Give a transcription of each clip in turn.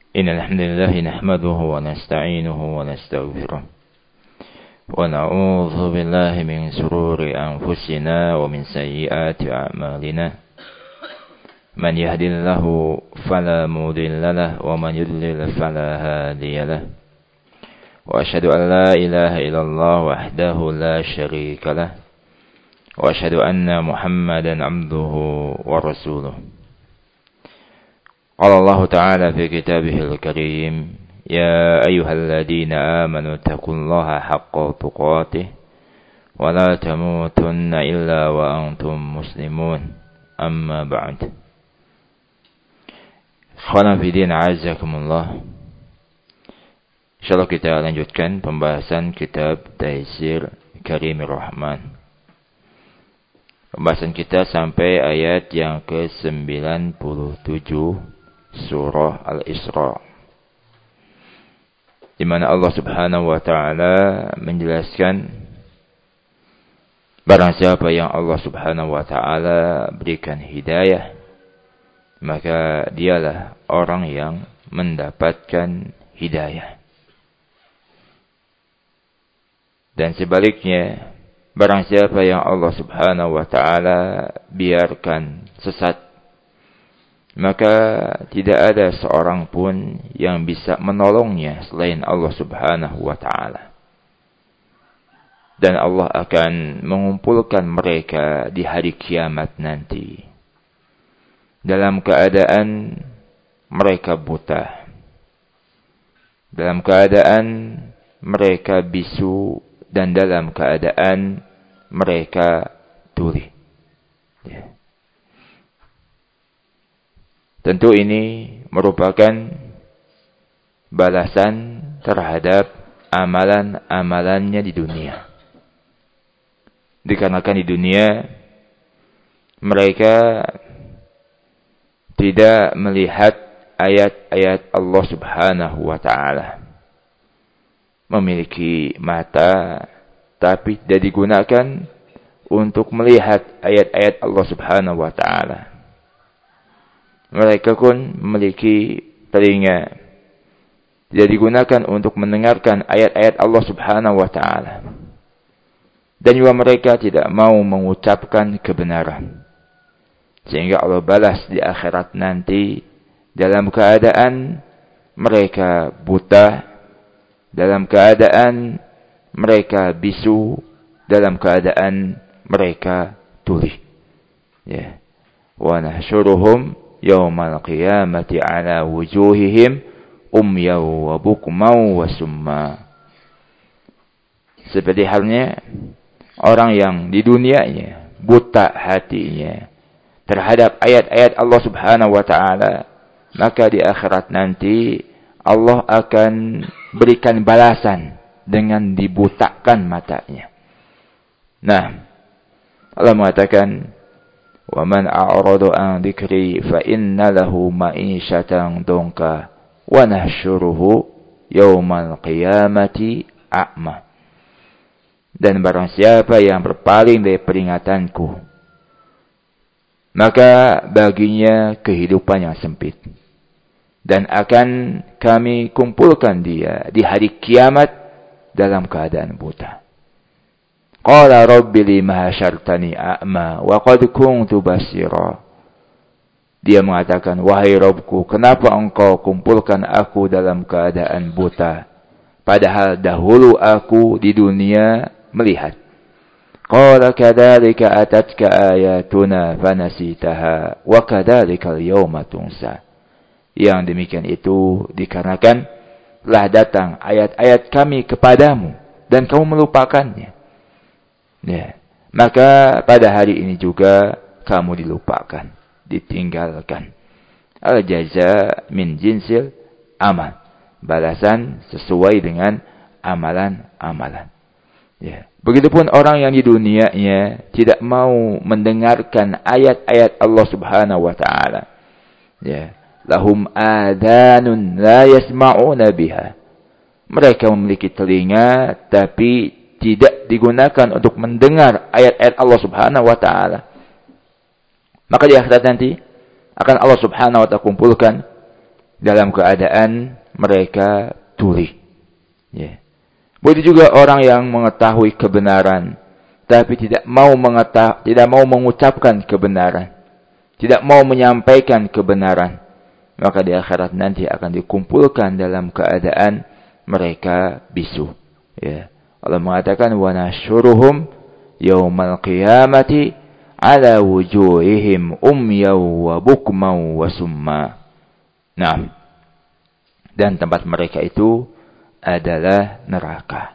إن الحمد لله نحمده ونستعينه ونستغفره ونعوذ بالله من شرور أنفسنا ومن سيئات أعمالنا من يهد الله فلا مضل له ومن يضلل فلا هادي له وأشهد أن لا إله إلا الله وحده لا شريك له وأشهد أن محمدا عبده ورسوله قال الله تعالى في كتابه الكريم يا أيها الذين آمنوا اتقوا الله حق تقاته ولا تموتن إلا وأنتم مسلمون أما بعد Khana fidin azakumullah. Insyaallah kita lanjutkan pembahasan kitab Taisir Karimir Rahman. Pembahasan kita sampai ayat yang ke-97 surah Al-Isra, di mana Allah Subhanahu wa taala menjelaskan barang siapa yang Allah Subhanahu wa taala berikan hidayah, maka dialah orang yang mendapatkan hidayah. Dan sebaliknya, barang siapa yang Allah Subhanahu wa taala biarkan sesat, maka tidak ada seorang pun yang bisa menolongnya selain Allah Subhanahu wa taala. Dan Allah akan mengumpulkan mereka di hari kiamat nanti dalam keadaan mereka buta, dalam keadaan mereka bisu, dan dalam keadaan mereka tuli. Ya. Tentu ini merupakan balasan terhadap amalan-amalannya di dunia. Dikarenakan di dunia mereka tidak melihat ayat-ayat Allah Subhanahu wa taala. Memiliki mata tapi tidak digunakan untuk melihat ayat-ayat Allah Subhanahu wa taala. Mereka pun memiliki telinga, tidak digunakan untuk mendengarkan ayat-ayat Allah Subhanahu wa taala. Dan juga mereka tidak mau mengucapkan kebenaran. Sehingga Allah balas di akhirat nanti dalam keadaan mereka buta, dalam keadaan mereka bisu, dalam keadaan mereka tuli. Ya. Wa nahsyuruhum yaumal qiyamati ala wujuhihim umyaw wa bukmaw wa summa. Seperti halnya orang yang di dunianya buta hatinya terhadap ayat-ayat Allah Subhanahu wa taala, maka di akhirat nanti Allah akan berikan balasan dengan dibutakan matanya. Nah, Allah mengatakan, "Wa man a'rada an dzikri fa inna lahu ma'isyatan donka wa nahsyuruhu yaumal qiyamati a'ma." Dan barang siapa yang berpaling dari peringatanku, maka baginya kehidupan yang sempit, dan akan kami kumpulkan dia di hari kiamat dalam keadaan buta. Qala rabbi lima hasyartani a'ma wa qad kuntu basira. Dia mengatakan, wahai Rabbku, kenapa engkau kumpulkan aku dalam keadaan buta, padahal dahulu aku di dunia melihat. Qala kadzalika atatka ayatuna fanasitaha wa kadzalikal yauma tunsa. Yang demikian itu dikarenakan telah datang ayat-ayat kami kepadamu dan kamu melupakannya. Ya, maka pada hari ini juga kamu dilupakan, ditinggalkan. Al-jaza min jinsil amal. Balasan sesuai dengan amalan-amalan. Ya. Begitupun orang yang di dunianya tidak mau mendengarkan ayat-ayat Allah Subhanahu wa taala. Ya, lahum adanun la yasma'una biha. Mereka memiliki telinga tapi tidak digunakan untuk mendengar ayat-ayat Allah Subhanahu wa taala. Maka di akhirat nanti akan Allah Subhanahu wa taala kumpulkan dalam keadaan mereka tuli. Ya. Begitu juga orang yang mengetahui kebenaran, tapi tidak mau mengucapkan kebenaran, tidak mau menyampaikan kebenaran, maka di akhirat nanti akan dikumpulkan dalam keadaan mereka bisu. Ya. Allah mengatakan wa nasyuruhum yaumal qiyamati ala wujuhihim umyaw wa bukmaw wa summa. Nah, dan tempat mereka itu adalah neraka.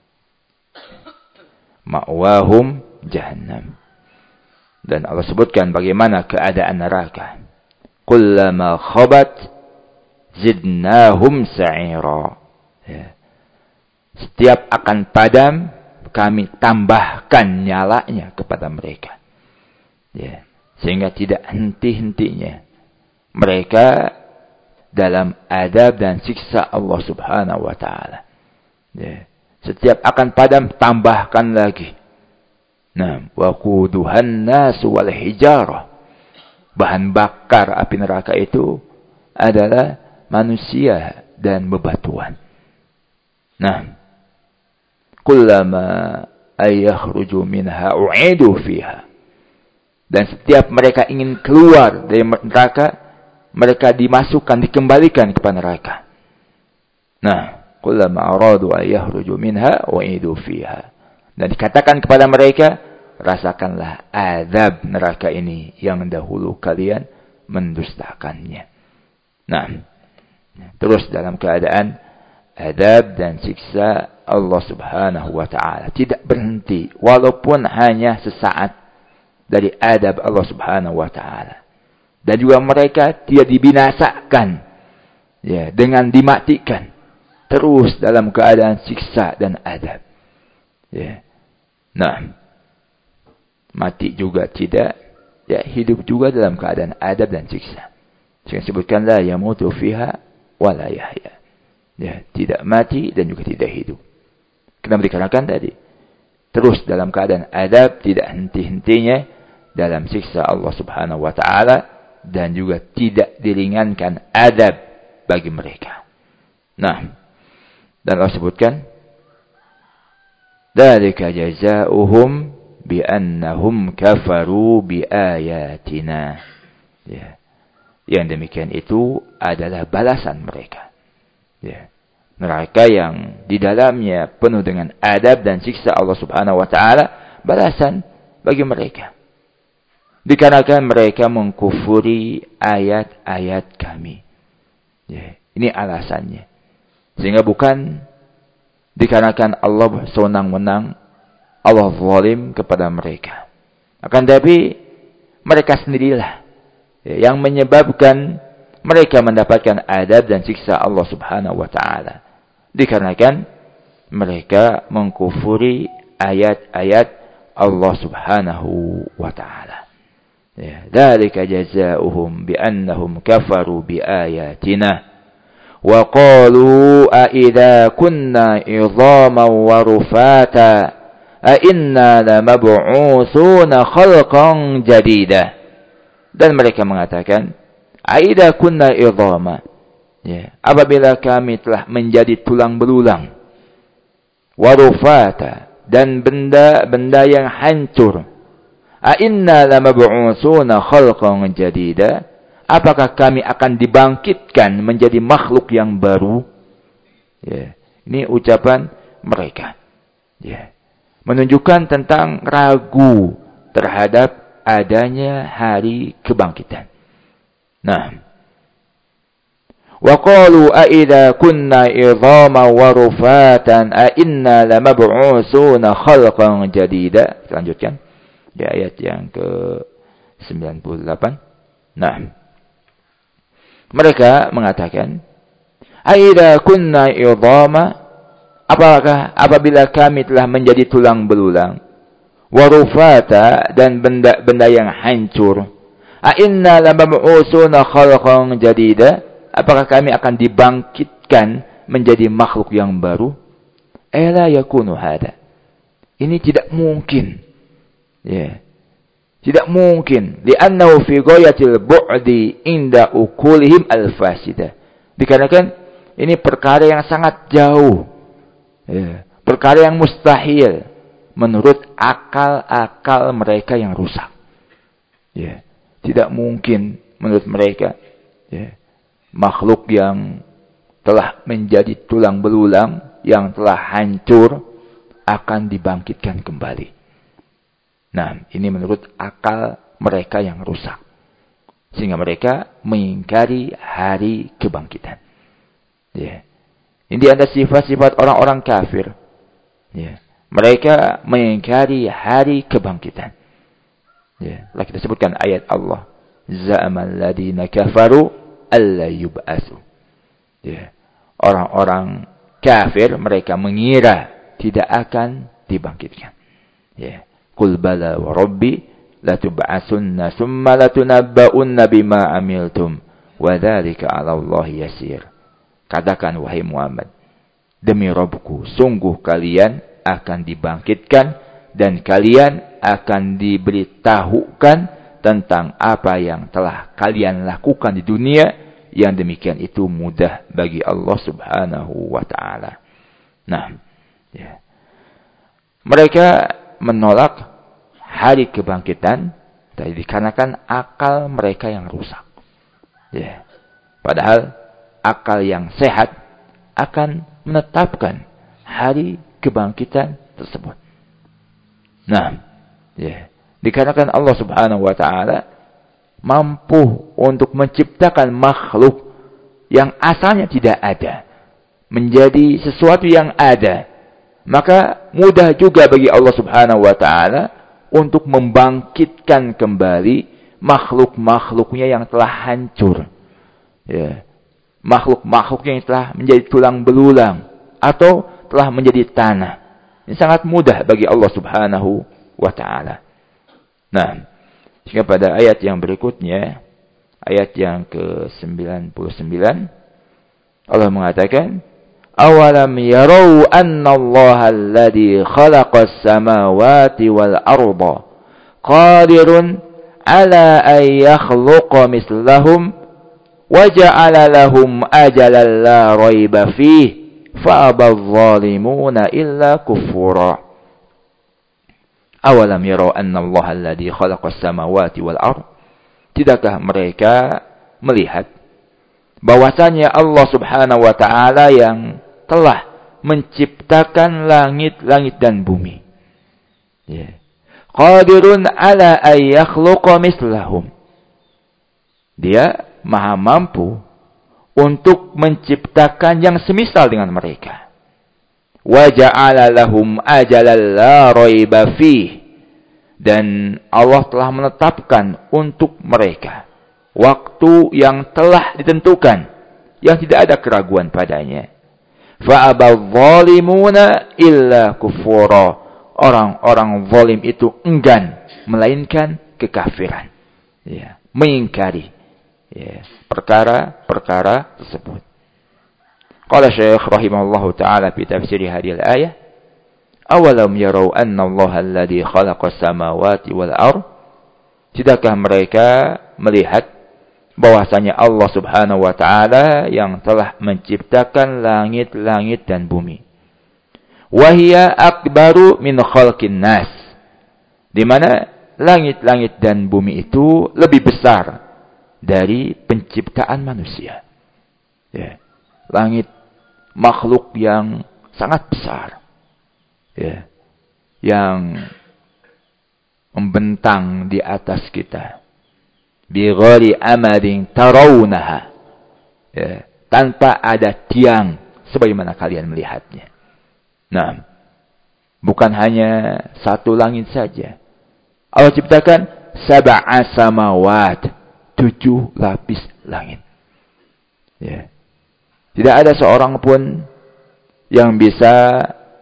Ma'wahum jahannam. Dan Allah sebutkan bagaimana keadaan neraka. Kullama khabat zidnahum sa'ira. Ya. Setiap akan padam, kami tambahkan nyalanya kepada mereka. Ya. Sehingga tidak henti-hentinya mereka dalam adab dan siksa Allah subhanahu wa ta'ala. Ya. Setiap akan padam, tambahkan lagi. Nah, waquduhan nasu wal hijarah. Bahan bakar api neraka itu adalah manusia dan bebatuan. Nah, kullama ayakhruju minha u'idu fiha. Dan setiap mereka ingin keluar dari neraka, mereka dimasukkan, dikembalikan kepada neraka. Nah, kullama aradu ayakhruju minha u'idu fiha. Dan dikatakan kepada mereka, rasakanlah azab neraka ini yang dahulu kalian mendustakannya. Nah, terus dalam keadaan azab dan siksa Allah subhanahu wa ta'ala tidak berhenti, walaupun hanya sesaat dari adab Allah subhanahu wa ta'ala. Dan juga mereka tidak dibinasakan, ya, dengan dimatikan, terus dalam keadaan siksa dan adab. Ya. Nah, mati juga tidak, ya, hidup juga dalam keadaan adab dan siksa. Sehingga sebutkan la yamutu fiha wa la yahya. Ya, tidak mati dan juga tidak hidup. Kenapa dikarenakan tadi? Terus dalam keadaan adab, tidak henti-hentinya dalam siksa Allah subhanahu wa ta'ala, dan juga tidak diringankan adab bagi mereka. Nah, dan Allah sebutkan, dzalika jazaohum bi'annahum kafaru biayatina. Ya. Yang demikian itu adalah balasan mereka. Ya. Neraka yang di dalamnya penuh dengan adab dan siksa Allah subhanahu wa ta'ala, balasan bagi mereka. Dikarenakan mereka mengkufuri ayat-ayat kami. Ya, ini alasannya. Sehingga bukan dikarenakan Allah sewenang-wenang, Allah zalim kepada mereka. Akan tapi mereka sendirilah, ya, yang menyebabkan mereka mendapatkan adab dan siksa Allah subhanahu wa ta'ala. Dikarenakan mereka mengkufuri ayat-ayat Allah subhanahu wa ta'ala. Ya, dzalika jazaohum bi'annahum kafaru biayatina wa qalu a idza kunna idhaman wa rufata a inna lamab'utsuna khalqan jadida. Dan mereka mengatakan, a idza kunna idhama, ya, apabila kami telah menjadi tulang belulang, wa rufata, dan benda-benda yang hancur, A'inna lamab'utsuna khalqan jadida, apakah kami akan dibangkitkan menjadi makhluk yang baru? Ya, ini ucapan mereka. Ya, menunjukkan tentang ragu terhadap adanya hari kebangkitan. Nah, wa qalu a idza kunna idhaman wa rufatan a inna lamab'utsuna khalqan jadida. Lanjutkan. Di ayat yang ke-98. Nah, mereka mengatakan, aidza kunna idhama, apakah apabila kami telah menjadi tulang belulang, warufata, dan benda-benda yang hancur, a inna lamab'utsuna khalqan jadida, apakah kami akan dibangkitkan menjadi makhluk yang baru? Ela yakunu hada, ini tidak mungkin. Ya. Tidak mungkin. Li'annahu fi ghayatil bu'di inda ukulihim al-fasidah. Dikarenakan ini perkara yang sangat jauh. Ya. Perkara yang mustahil menurut akal-akal mereka yang rusak. Ya. Tidak mungkin menurut mereka, ya, makhluk yang telah menjadi tulang belulang, yang telah hancur, akan dibangkitkan kembali. Nah, ini menurut akal mereka yang rusak. Sehingga mereka mengingkari hari kebangkitan. Ya. Ini ada sifat-sifat orang-orang kafir. Ya. Mereka mengingkari hari kebangkitan. Ya. Telah kita sebutkan ayat Allah. Za'amal ladina kafaru alla yub'asu. Ya. Orang-orang kafir, mereka mengira tidak akan dibangkitkan. Ya. Qul bala wa rabbi latub'asunna summa latunabba'unna bima amiltum wa dzalika 'ala Allah yasir. Katakan wahai Muhammad, demi Rabbku, sungguh kalian akan dibangkitkan dan kalian akan diberitahukan tentang apa yang telah kalian lakukan di dunia, yang demikian itu mudah bagi Allah Subhanahu wa taala. Nah, ya. Mereka menolak hari kebangkitan tadi dikarenakan akal mereka yang rusak. Ya. Padahal akal yang sehat akan menetapkan hari kebangkitan tersebut. Nah, ya. Dikarenakan Allah Subhanahu wa taala mampu untuk menciptakan makhluk yang asalnya tidak ada menjadi sesuatu yang ada, maka mudah juga bagi Allah Subhanahu wa taala untuk membangkitkan kembali makhluk-makhluknya yang telah hancur. Ya. Makhluk-makhluknya yang telah menjadi tulang belulang atau telah menjadi tanah. Ini sangat mudah bagi Allah Subhanahu wa taala. Nah, sehingga pada ayat yang berikutnya, ayat yang ke-99, Allah mengatakan, awalam yarau anna Allah alladhi khalaqas samawati wal arda qadirun ala an yakhluqa mislahum wa ja'ala lahum ajalan la raiba fihi fa abadh zalimuna illa kufura. Awalam yarau anna Allah alladhi khalaqas samawati wal arda, tidakkah mereka melihat bahwasanya Allah Subhanahu wa taala yang telah menciptakan langit-langit dan bumi. Ya. Qadirun ala ay yakhluqa mislahum. Dia maha mampu untuk menciptakan yang semisal dengan mereka. Wa ja'ala lahum ajalan la raiba fihi. Dan Allah telah menetapkan untuk mereka waktu yang telah ditentukan, yang tidak ada keraguan padanya. Fa'abadh zalimuna illa kufura. Orang-orang zalim itu enggan melainkan kekafiran. Ya, mengingkari ya, perkara-perkara tersebut. Qala Syekh rahimahullahu taala fi tafsir hadhihi al-ayah, awalam yarau anna Allah alladhi khalaqas samawati wal ard, tidakkah mereka melihat bahwasanya Allah Subhanahu wa taala yang telah menciptakan langit-langit dan bumi. Wahia akbaru min khalqin nas, di mana langit-langit dan bumi itu lebih besar dari penciptaan manusia. Ya. Langit makhluk yang sangat besar. Ya. Yang membentang di atas kita. Bighari amadin tarawunaha. Ya. Tanpa ada tiang sebagaimana kalian melihatnya. Nah, bukan hanya satu langit saja. Allah ciptakan sab'a samawat, 7 lapis langit. Ya. Tidak ada seorang pun yang bisa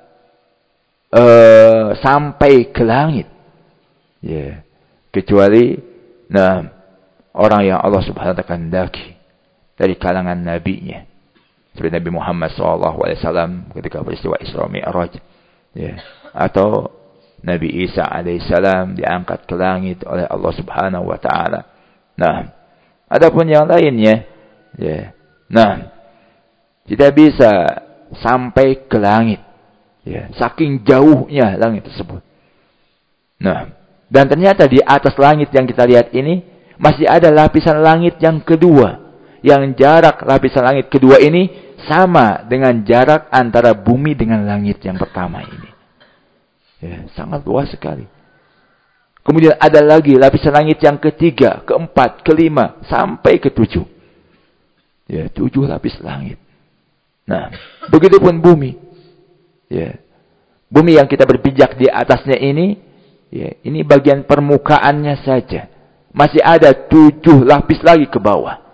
sampai ke langit. Ya. Kecuali orang yang Allah Subhanahu wa taala kehendaki dari kalangan nabinya. Seperti Nabi Muhammad SAW ketika peristiwa Isra Mi'raj. Ya. Atau Nabi Isa alaihissalam diangkat ke langit oleh Allah Subhanahu wa taala. Nah, adapun yang lainnya, ya. Nah, Tidak bisa sampai ke langit. Ya, saking jauhnya langit tersebut. Nah, dan ternyata di atas langit yang kita lihat ini masih ada lapisan langit yang kedua. Yang jarak lapisan langit kedua ini sama dengan jarak antara bumi dengan langit yang pertama ini. Ya, sangat luas sekali. Kemudian ada lagi lapisan langit yang ketiga, keempat, kelima, sampai ke-7. Ya, 7 lapis langit. Nah, begitupun bumi. Ya. Bumi yang kita berpijak di atasnya ini, ya, ini bagian permukaannya saja. Masih ada 7 lapis lagi ke bawah.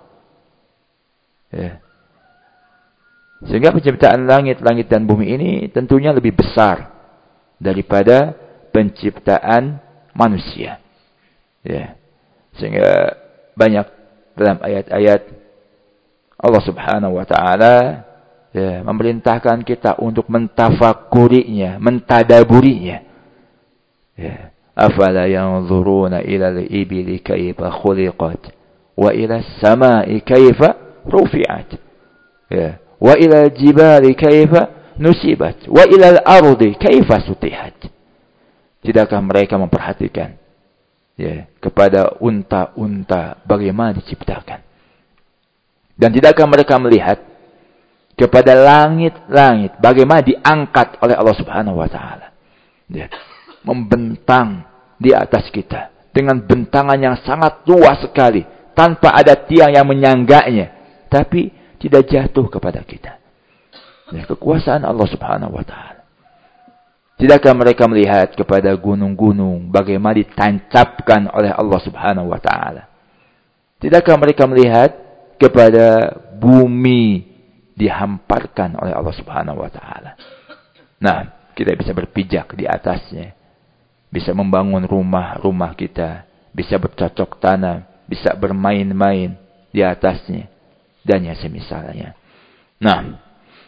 Ya. Sehingga penciptaan langit dan bumi ini tentunya lebih besar daripada penciptaan manusia. Ya. Sehingga banyak dalam ayat-ayat Allah Subhanahu wa taala ya, memerintahkan kita untuk mentafakurinya, mentadaburinya. Ya. Afala yanzuruna ila al-ibili kayfa khuliqat wa ila as-sama'i kayfa rufi'at. Ya. Wa ila al-jibali kayfa nusibat wa ila al-ardi kayfa sutihat. Tidakkah mereka memperhatikan ya, kepada unta-unta bagaimana diciptakan? Dan tidakkah mereka melihat kepada langit-langit bagaimana diangkat oleh Allah Subhanahu wa taala? Ya, membentang di atas kita dengan bentangan yang sangat luas sekali tanpa ada tiang yang menyangganya, tapi tidak jatuh kepada kita. Ya, kekuasaan Allah Subhanahu wa taala. Tidakkah mereka melihat kepada gunung-gunung bagaimana ditancapkan oleh Allah Subhanahu wa taala? Tidakkah mereka melihat kepada bumi dihamparkan oleh Allah Subhanahu wa taala? Nah, kita bisa berpijak di atasnya. Bisa membangun rumah-rumah kita, bisa bercocok tanam, bisa bermain-main di atasnya dan yang semisalnya. Nah,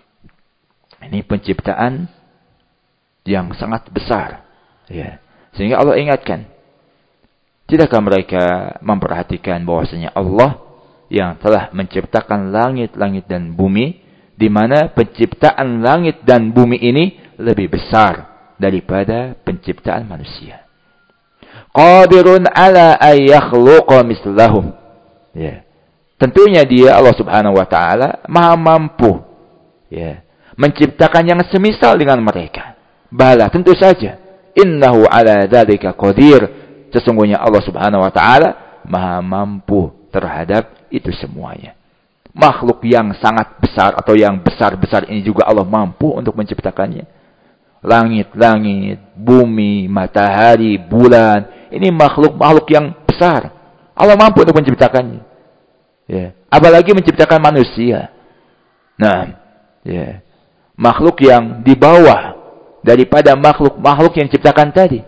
ini penciptaan yang sangat besar, ya. Sehingga Allah ingatkan, tidakkah mereka memperhatikan bahwasanya Allah yang telah menciptakan langit-langit dan bumi, di mana penciptaan langit dan bumi ini lebih besar daripada penciptaan manusia. Qadirun ala ay yakhluqa mislahum. Ya. Tentunya dia Allah Subhanahu wa taala Maha mampu ya, menciptakan yang semisal dengan mereka. Bala, tentu saja. Innahu ala dzalika qadir. Sesungguhnya Allah Subhanahu wa taala Maha mampu terhadap itu semuanya. Makhluk yang sangat besar atau yang besar-besar ini juga Allah mampu untuk menciptakannya. Langit-langit, bumi, matahari, bulan, ini makhluk-makhluk yang besar. Allah mampu untuk menciptakannya. Ya, apalagi menciptakan manusia. Nah, ya, makhluk yang di bawah daripada makhluk-makhluk yang diciptakan tadi.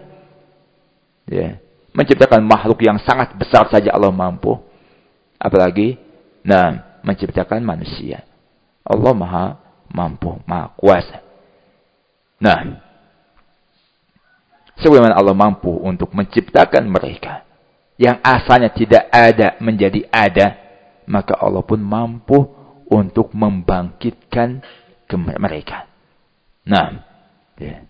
Ya, menciptakan makhluk yang sangat besar saja Allah mampu. Apalagi, nah, menciptakan manusia. Allah Maha mampu, Maha kuasa. Nah, sebagaimana Allah mampu untuk menciptakan mereka yang asalnya tidak ada menjadi ada, maka Allah pun mampu untuk membangkitkan mereka. Nah, ya.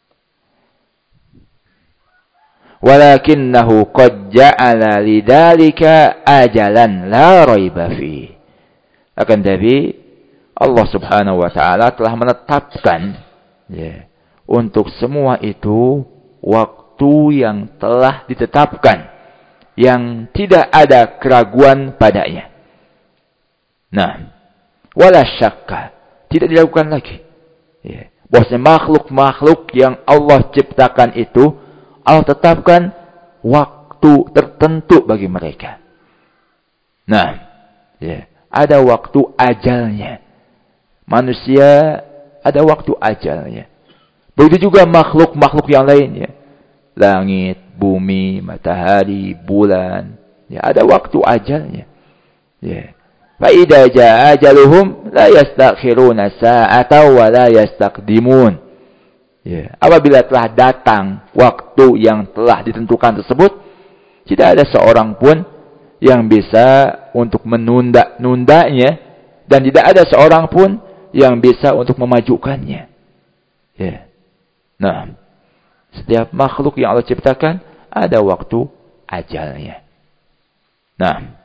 Walakinnahu qad ja'ala lidzalika ajalan la raiba fi. Akan tapi Allah Subhanahu wa taala telah menetapkan ya, untuk semua itu waktu yang telah ditetapkan yang tidak ada keraguan padanya. Nah, wala syakka, tidak diragukan lagi. Ya, bahwasanya makhluk-makhluk yang Allah ciptakan itu Allah tetapkan waktu tertentu bagi mereka. Nah, ya, ada waktu ajalnya. Manusia ada waktu ajalnya. Begitu juga makhluk-makhluk yang lainnya. Langit, bumi, matahari, bulan. Ya, ada waktu ajalnya. Ya. Fa idza jaa ajaluhum la yastakhiruna sa'atan wa la yastaqdimun. Ya. Apabila telah datang waktu yang telah ditentukan tersebut, tidak ada seorang pun yang bisa untuk menunda-nundanya, dan tidak ada seorang pun yang bisa untuk memajukannya. Ya. Nah, setiap makhluk yang Allah ciptakan ada waktu ajalnya. Nah,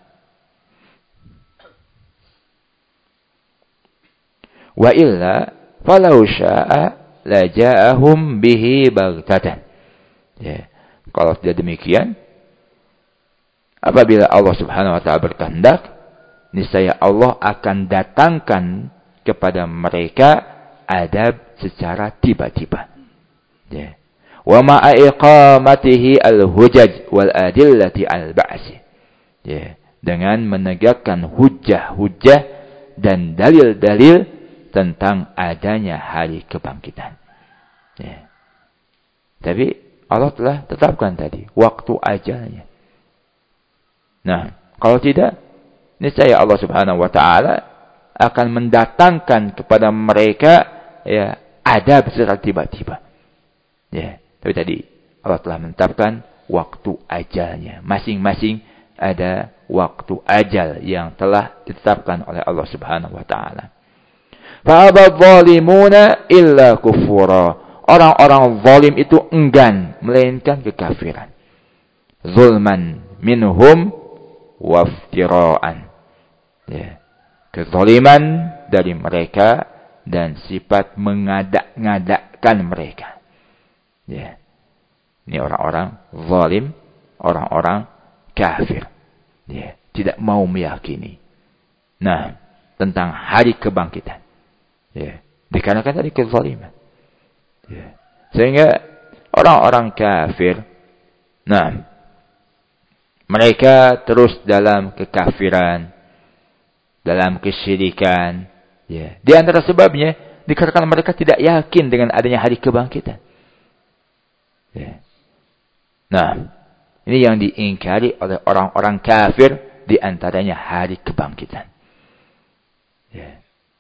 wa illa falau syaa la ja'ahum bihi baghtatan. Ya. Kalau tidak demikian, apabila Allah Subhanahu wa taala berkehendak, niscaya Allah akan datangkan kepada mereka adab secara tiba-tiba. Ya. Wa ma'a iqamatihi al-hujaj wal adillati al-ba'si. Ya, dengan menegakkan hujjah-hujjah dan dalil-dalil tentang adanya hari kebangkitan. Ya. Tapi Allah telah tetapkan tadi waktu ajalnya. Nah, kalau tidak, niscaya Allah Subhanahu wa taala akan mendatangkan kepada mereka ya adab secara tiba-tiba. Ya, tapi tadi Allah telah menetapkan waktu ajalnya. Masing-masing ada waktu ajal yang telah ditetapkan oleh Allah Subhanahu wa taala. Fa'aba zalimuna illa kufura. Orang-orang zalim itu enggan melainkan kekafiran. Zulman minhum waftiraan. Ya. Kezaliman dari mereka dan sifat mengadak-ngadakkan mereka. Ya. Ini orang-orang zalim, orang-orang kafir. Ya. Tidak mau meyakini. Nah, tentang hari kebangkitan. Ya. Dikarenakan tadi kezaliman. Ya. Sehingga orang-orang kafir, nah, mereka terus dalam kekafiran, dalam kesyirikan. Ya. Di antara sebabnya, dikarenakan mereka tidak yakin dengan adanya hari kebangkitan. Ya. Nah, ini yang diingkari oleh orang-orang kafir, di antaranya hari kebangkitan. Ya.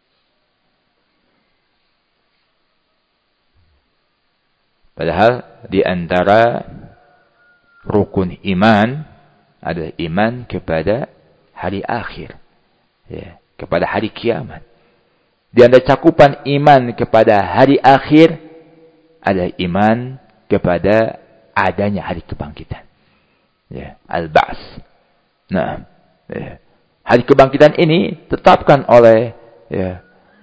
Padahal di antara rukun iman adalah iman kepada hari akhir. Ya, kepada hari kiamat. Di antara cakupan iman kepada hari akhir adalah iman kepada adanya hari kebangkitan. Ya, al-ba's. Nah, ya, hari kebangkitan ini tetapkan oleh ya,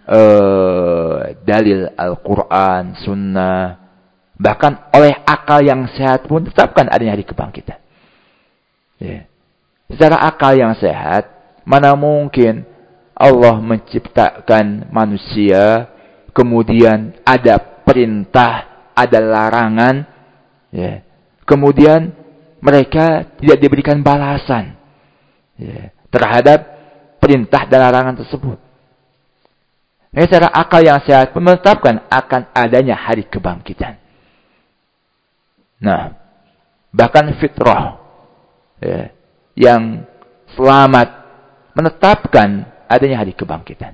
dalil Al-Quran, Sunnah, bahkan oleh akal yang sehat pun tetapkan adanya hari kebangkitan. Ya. Secara akal yang sehat, mana mungkin Allah menciptakan manusia, kemudian ada perintah, ada larangan, ya. Kemudian mereka tidak diberikan balasan ya, terhadap perintah dan larangan tersebut. Secara akal yang sehat pun menetapkan akan adanya hari kebangkitan. Nah, bahkan fitrah ya, yang selamat menetapkan adanya hari kebangkitan.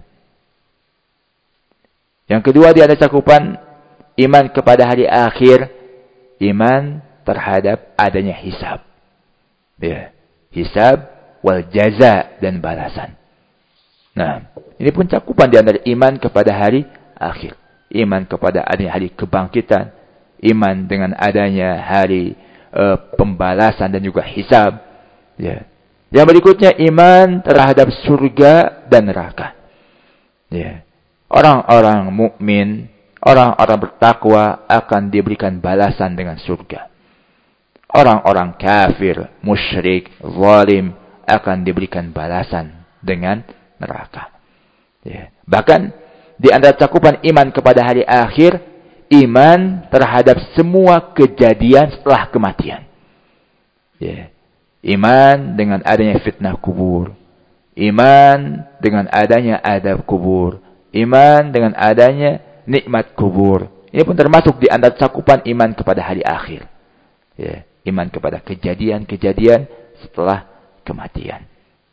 Yang kedua, dia ada cakupan iman kepada hari akhir, iman terhadap adanya hisab. Ya, hisab wal jaza dan balasan. Nah, ini pun cakupan di antara iman kepada hari akhir, iman kepada adanya hari kebangkitan, iman dengan adanya hari pembalasan dan juga hisab. Ya. Yang berikutnya iman terhadap surga dan neraka. Ya. Orang-orang mukmin, orang-orang bertakwa akan diberikan balasan dengan surga. Orang-orang kafir, musyrik, zalim akan diberikan balasan dengan neraka. Ya. Bahkan di antara cakupan iman kepada hari akhir, iman terhadap semua kejadian setelah kematian. Ya. Iman dengan adanya fitnah kubur. Iman dengan adanya adab kubur. Iman dengan adanya nikmat kubur. Ini pun termasuk di antara cakupan iman kepada hari akhir. Ya. Iman kepada kejadian-kejadian setelah kematian.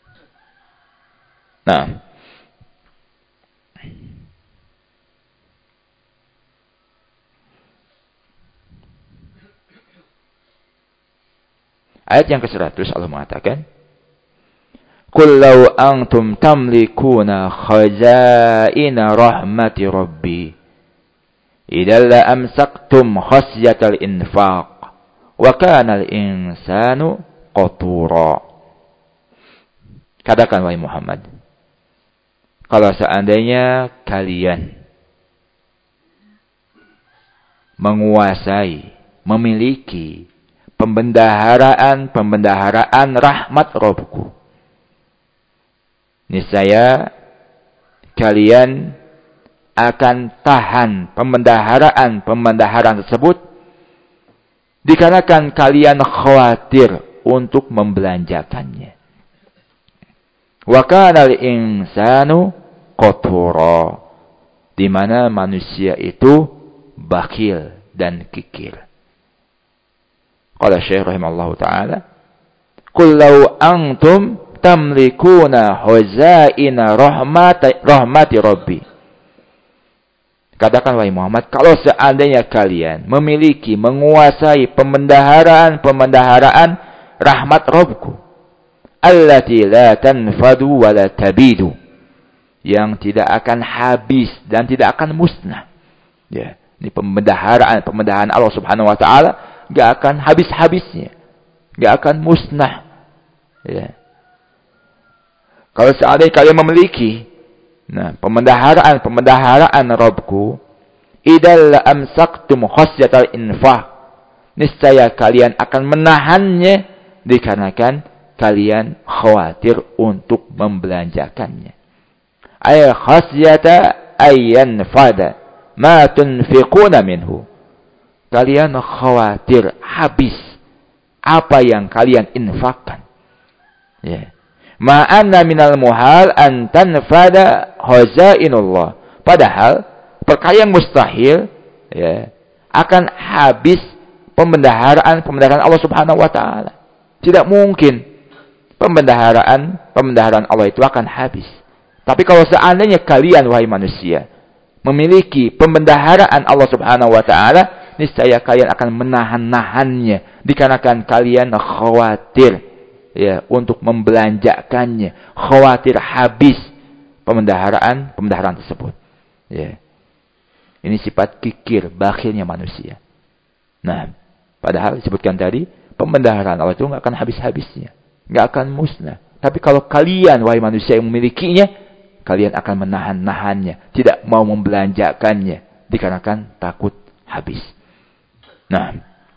Nah, ayat yang ke-100 Allah mengatakan, Qul law antum tamlikuna khazaina rahmati rabbi idzal la amsaktum khasyatal infaq wa kana al-insanu qatura. Katakan wahai Muhammad, kalau seandainya kalian menguasai, memiliki pembendaharaan rahmat Rabbku, niscaya kalian akan tahan pembendaharaan tersebut dikarenakan kalian khawatir untuk membelanjakannya. Wa kana al-insanu qatura, di mana manusia itu bakhil dan kikir. Qala Syekh rahimallahu taala, "Qul law antum tamlikuna khazaina rahmati rabbi." Katakan wahai Muhammad, kalau seandainya kalian memiliki, menguasai pembendaharaan rahmat Rabbku, allati la tanfadu wa la tabidu, yang tidak akan habis dan tidak akan musnah. Ya, ini pembendaharaan Allah Subhanahu wa taala enggak akan habis-habisnya, enggak akan musnah. Ya. Kalau seandainya kalian memiliki pembendaharaan Rabbku, idal amsaktum khasyatal infaq, niscaya kalian akan menahannya dikarenakan kalian khawatir untuk membelanjakannya. Ay khasyata ayyan fada ma tunfiquna minhu, kalian khawatir habis apa yang kalian infakkan. Ya. Ma'anna minal muhal an tanfada khazainullah. Padahal perkara yang mustahil, ya, akan habis pembendaharaan Allah Subhanahu wa taala. Tidak mungkin pembendaharaan Allah itu akan habis. Tapi kalau seandainya kalian wahai manusia memiliki pembendaharaan Allah Subhanahu wa taala, niscaya kalian akan menahan-nahannya dikarenakan kalian khawatir, ya, untuk membelanjakannya, khawatir habis pembendaharaan tersebut. Ya. Ini sifat kikir, bakhilnya manusia. Nah, padahal disebutkan tadi, pembendaharaan Allah itu enggak akan habis-habisnya, enggak akan musnah. Tapi kalau kalian wahai manusia yang memilikinya, kalian akan menahan-nahannya, tidak mau membelanjakannya dikarenakan takut habis. Nah,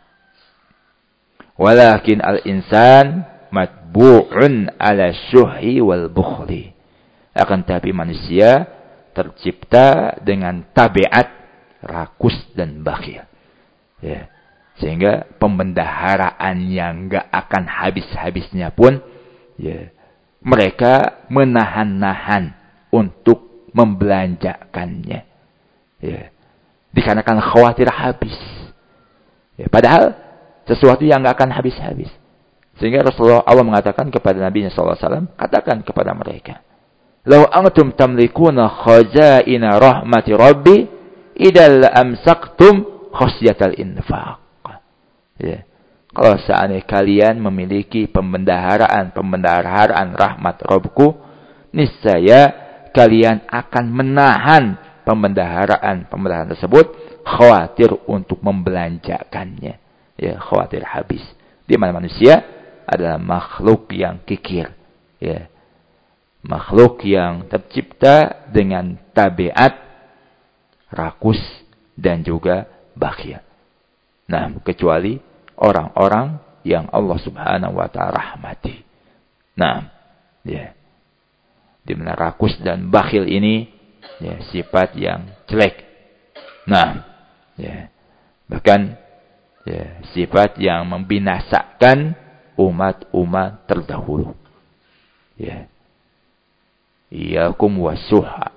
walakin al-insan matbu'un ala syuhi wal bukhli. Akan tapi manusia tercipta dengan tabiat rakus dan bakhil. Ya. Sehingga pembendaharaan yang enggak akan habis-habisnya pun, ya, mereka menahan-nahan untuk membelanjakannya. Ya. Dikarenakan khawatir habis. Ya. Padahal sesuatu yang enggak akan habis-habis. Sehingga Rasulullah Allah mengatakan kepada Nabi SAW, katakan kepada mereka, "Lau antum tamlikuna khazaina rahmati rabbi, idal amsaktum khasyatal infaq." Ya. Kalau seandainya kalian memiliki pembendaharaan rahmat Rabbku, niscaya kalian akan menahan pembendaharaan tersebut, khawatir untuk membelanjakannya. Ya, khawatir habis. Di mana manusia adalah makhluk yang kikir, ya. Makhluk yang tercipta dengan tabiat rakus dan juga bakhil. Nah, kecuali orang-orang yang Allah Subhanahu wa taala rahmati. Nah, ya. Di mana rakus dan bakhil ini, ya, sifat yang jelek. Nah, ya. Bahkan, ya, sifat yang membinasakan umat-umat terdahulu. Ya. Iyakum wasuha.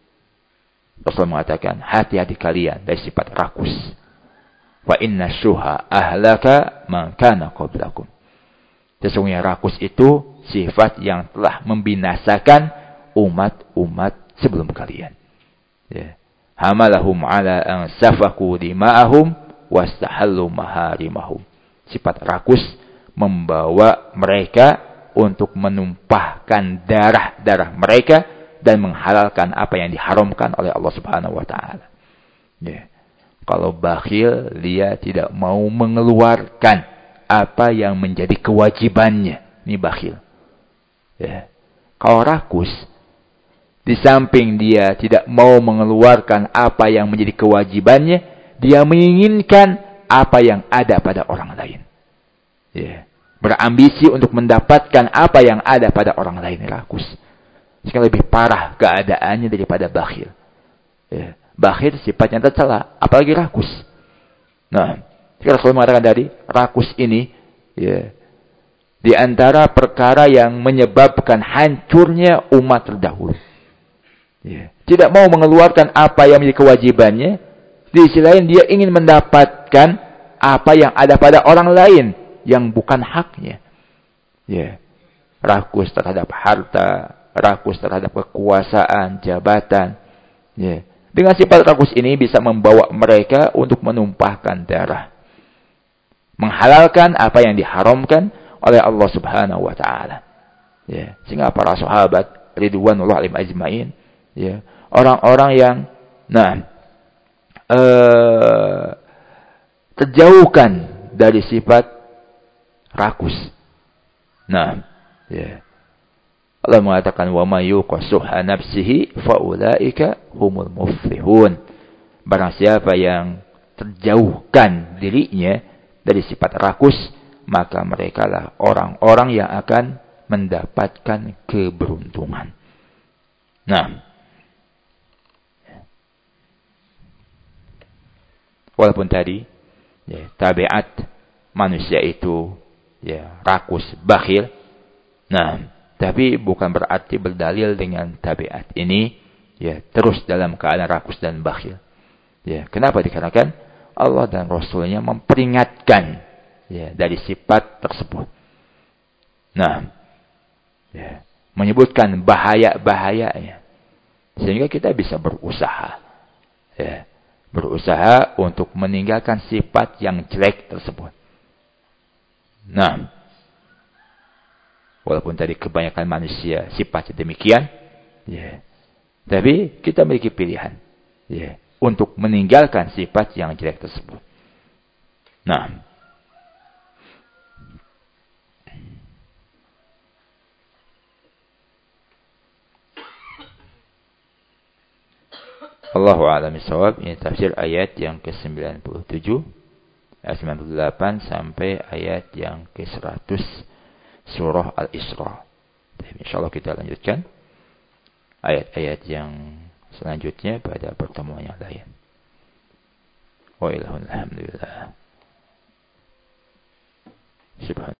Rasul mengatakan, hati-hati kalian dari sifat rakus. Wa inna syuha ahlaka man kana qablakum. Sesungguhnya rakus itu sifat yang telah membinasakan umat-umat sebelum kalian. Ya. Hamalahum ala an safaku dima'ahum wastahallu maharimahum. Sifat rakus membawa mereka untuk menumpahkan darah-darah mereka dan menghalalkan apa yang diharamkan oleh Allah Subhanahu wa taala. Ya. Kalau bakhil, dia tidak mau mengeluarkan apa yang menjadi kewajibannya. Ini bakhil. Ya. Kalau rakus, di samping dia tidak mau mengeluarkan apa yang menjadi kewajibannya, dia menginginkan apa yang ada pada orang lain. Ya. Berambisi untuk mendapatkan apa yang ada pada orang lain. Rakus. Sekali lebih parah keadaannya daripada bakhil. Ya. Bakhil sifatnya tercela, apalagi rakus. Nah, Rasul mengatakan tadi, rakus ini ya, di antara perkara yang menyebabkan hancurnya umat terdahulu. Ya. Tidak mau mengeluarkan apa yang menjadi kewajibannya, di sisi lain dia ingin mendapatkan apa yang ada pada orang lain yang bukan haknya. Ya. Rakus terhadap harta, rakus terhadap kekuasaan, jabatan. Ya. Dengan sifat rakus ini bisa membawa mereka untuk menumpahkan darah. Menghalalkan apa yang diharamkan oleh Allah Subhanahu wa taala. Ya, sehingga para sahabat ridwanullah alaihim ajmain, ya, orang-orang yang terjauhkan dari sifat rakus. Nah, ya. Allah mengatakan wa may yuqassuha nafsihi faulaika humul muflihun. Barang siapa yang terjauhkan dirinya dari sifat rakus, maka merekalah orang-orang yang akan mendapatkan keberuntungan. Nah, walaupun tadi ya, tabiat manusia itu ya rakus, bakhil. Nah, tapi bukan berarti berdalil dengan tabiat ini ya terus dalam keadaan rakus dan bakhil. Ya, kenapa? Dikarenakan Allah dan Rasulnya memperingatkan ya dari sifat tersebut. Nah, ya, menyebutkan bahaya-bahayanya sehingga kita bisa berusaha ya, berusaha untuk meninggalkan sifat yang jelek tersebut. Nah, walaupun tadi kebanyakan manusia sifatnya demikian, ya. Tapi kita memiliki pilihan, ya, untuk meninggalkan sifat yang jelek tersebut. Nah, Allahu a'lam bishawab. Ini tafsir ayat yang ke-97, ayat 98 sampai ayat yang ke-100 surah Al-Isra. Insyaallah kita lanjutkan ayat-ayat yang selanjutnya pada pertemuan yang lain. Wa ilahul hamdulillah. Subhan